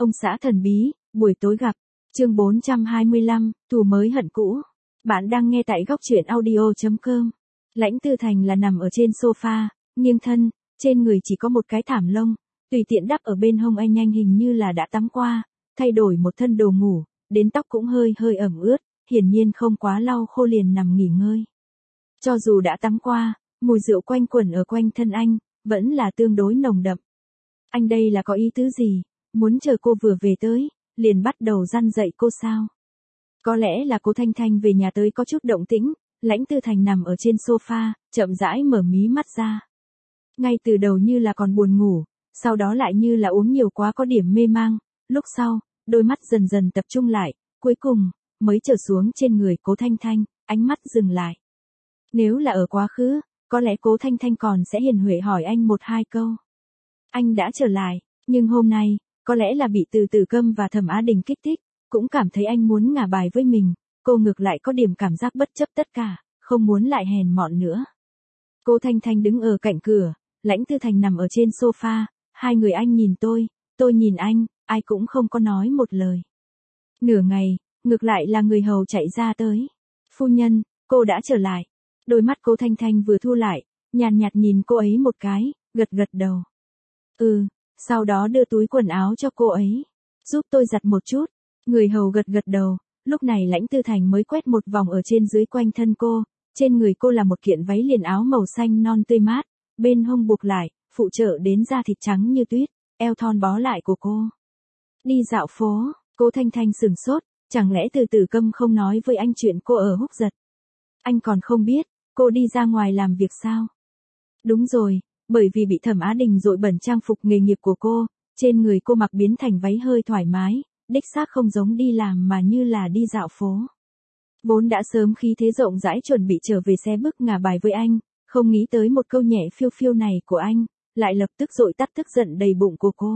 Ông xã thần bí, buổi tối gặp. Chương 425, thù mới hận cũ. Bạn đang nghe tại góc truyện audio.com. Lãnh Tư Thành là nằm ở trên sofa, nghiêng thân, trên người chỉ có một cái thảm lông, tùy tiện đắp ở bên hông anh nhanh hình như là đã tắm qua, thay đổi một thân đồ ngủ, đến tóc cũng hơi hơi ẩm ướt, hiển nhiên không quá lau khô liền nằm nghỉ ngơi. Cho dù đã tắm qua, mùi rượu quanh quẩn ở quanh thân anh, vẫn là tương đối nồng đậm. Anh đây là có ý tứ gì, muốn chờ cô vừa về tới, liền bắt đầu răn dạy cô sao? Có lẽ là cô Thanh Thanh về nhà tới có chút động tĩnh, Lãnh Tư Thành nằm ở trên sofa, chậm rãi mở mí mắt ra. Ngay từ đầu như là còn buồn ngủ, sau đó lại như là uống nhiều quá có điểm mê mang, lúc sau, đôi mắt dần dần tập trung lại, cuối cùng, mới trở xuống trên người Cố Thanh Thanh, ánh mắt dừng lại. Nếu là ở quá khứ, có lẽ Cố Thanh Thanh còn sẽ hiền huệ hỏi anh một hai câu. Anh đã trở lại, nhưng hôm nay, có lẽ là bị từ Tử Câm và Thẩm Á Đình kích thích, cũng cảm thấy anh muốn ngả bài với mình, cô ngược lại có điểm cảm giác bất chấp tất cả, không muốn lại hèn mọn nữa. Cố Thanh Thanh đứng ở cạnh cửa, Lãnh Tư Thành nằm ở trên sofa, hai người anh nhìn tôi nhìn anh, ai cũng không có nói một lời. Nửa ngày, ngược lại là người hầu chạy ra tới. Phu nhân, cô đã trở lại. Đôi mắt Cố Thanh Thanh vừa thu lại, nhàn nhạt nhìn cô ấy một cái, gật gật đầu. Sau đó đưa túi quần áo cho cô ấy. Giúp tôi giặt một chút. Người hầu gật gật đầu, lúc này Lãnh Tư Thành mới quét một vòng ở trên dưới quanh thân cô, trên người cô là một kiện váy liền áo màu xanh non tươi mát, bên hông buộc lại, phụ trợ đến da thịt trắng như tuyết, eo thon bó lại của cô. Đi dạo phố, Cố Thanh Thanh sửng sốt, chẳng lẽ từ Tử Câm không nói với anh chuyện cô ở Húc Giật? Anh còn không biết, cô đi ra ngoài làm việc sao? Đúng rồi, bởi vì bị Thẩm Á Đình dội bẩn trang phục nghề nghiệp của cô, trên người cô mặc biến thành váy hơi thoải mái, đích xác không giống đi làm mà như là đi dạo phố. Vốn đã sớm khí thế rộng rãi chuẩn bị trở về xe bức ngả bài với anh, không nghĩ tới một câu nhẹ phiêu phiêu này của anh, lại lập tức dội tắt tức giận đầy bụng của cô.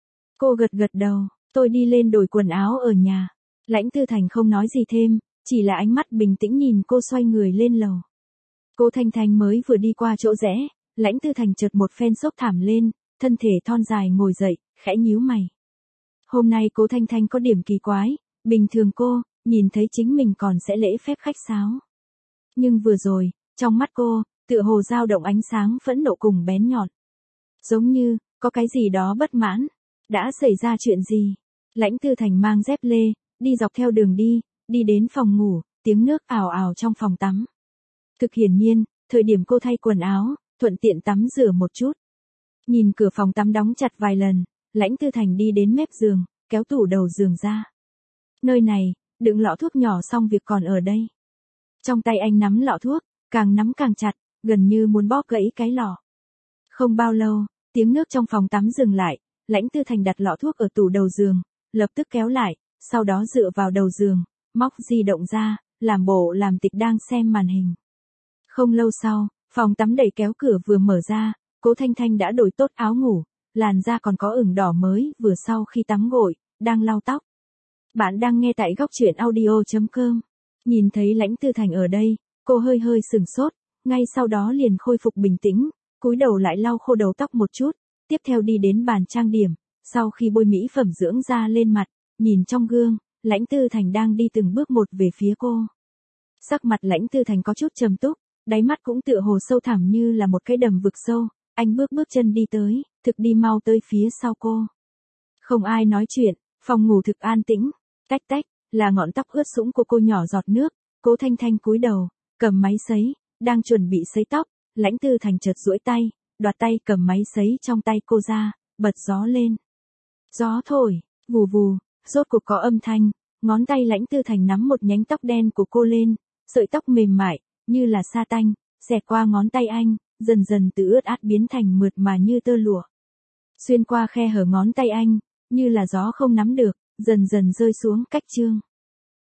Cô gật gật đầu, tôi đi lên đổi quần áo ở nhà. Lãnh Tư Thành không nói gì thêm, chỉ là ánh mắt bình tĩnh nhìn cô xoay người lên lầu. Cô Thanh Thanh mới vừa đi qua chỗ rẽ, Lãnh Tư Thành chợt một phen xốc thảm lên, thân thể thon dài ngồi dậy, khẽ nhíu mày. Hôm nay Cố Thanh Thanh có điểm kỳ quái, bình thường cô, nhìn thấy chính mình còn sẽ lễ phép khách sáo. Nhưng vừa rồi, trong mắt cô, tựa hồ dao động ánh sáng phẫn nộ cùng bén nhọn. Giống như, có cái gì đó bất mãn. Đã xảy ra chuyện gì? Lãnh Tư Thành mang dép lê, đi dọc theo đường đi đến phòng ngủ, tiếng nước ào ào trong phòng tắm. Thực hiển nhiên, thời điểm cô thay quần áo, thuận tiện tắm rửa một chút. Nhìn cửa phòng tắm đóng chặt vài lần, Lãnh Tư Thành đi đến mép giường, kéo tủ đầu giường ra. Nơi này, đựng lọ thuốc nhỏ xong việc còn ở đây. Trong tay anh nắm lọ thuốc, càng nắm càng chặt, gần như muốn bóp gãy cái lọ. Không bao lâu, tiếng nước trong phòng tắm dừng lại, Lãnh Tư Thành đặt lọ thuốc ở tủ đầu giường, lập tức kéo lại, sau đó dựa vào đầu giường, móc di động ra, làm bộ làm tịch đang xem màn hình. Không lâu sau, phòng tắm đẩy kéo cửa vừa mở ra, Cố Thanh Thanh đã đổi tốt áo ngủ, làn da còn có ửng đỏ mới vừa sau khi tắm gội, đang lau tóc. Bạn đang nghe tại góc truyện audio.com. Nhìn thấy Lãnh Tư Thành ở đây, cô hơi hơi sừng sốt, ngay sau đó liền khôi phục bình tĩnh, cúi đầu lại lau khô đầu tóc một chút, tiếp theo đi đến bàn trang điểm, sau khi bôi mỹ phẩm dưỡng da lên mặt, nhìn trong gương, Lãnh Tư Thành đang đi từng bước một về phía cô. Sắc mặt Lãnh Tư Thành có chút trầm túc, đáy mắt cũng tựa hồ sâu thẳm như là một cái đầm vực sâu, anh bước chân đi tới, thực đi mau tới phía sau cô. Không ai nói chuyện, phòng ngủ thực an tĩnh, tách tách, là ngọn tóc ướt sũng của cô nhỏ giọt nước, Cố Thanh Thanh cúi đầu, cầm máy sấy, đang chuẩn bị sấy tóc, Lãnh Tư Thành chợt duỗi tay, đoạt tay cầm máy sấy trong tay cô ra, bật gió lên. Gió thổi, vù vù, rốt cuộc có âm thanh, ngón tay Lãnh Tư Thành nắm một nhánh tóc đen của cô lên, sợi tóc mềm mại, như là sa tanh, xẹt qua ngón tay anh, dần dần từ ướt át biến thành mượt mà như tơ lụa. Xuyên qua khe hở ngón tay anh, như là gió không nắm được, dần dần rơi xuống cách chương.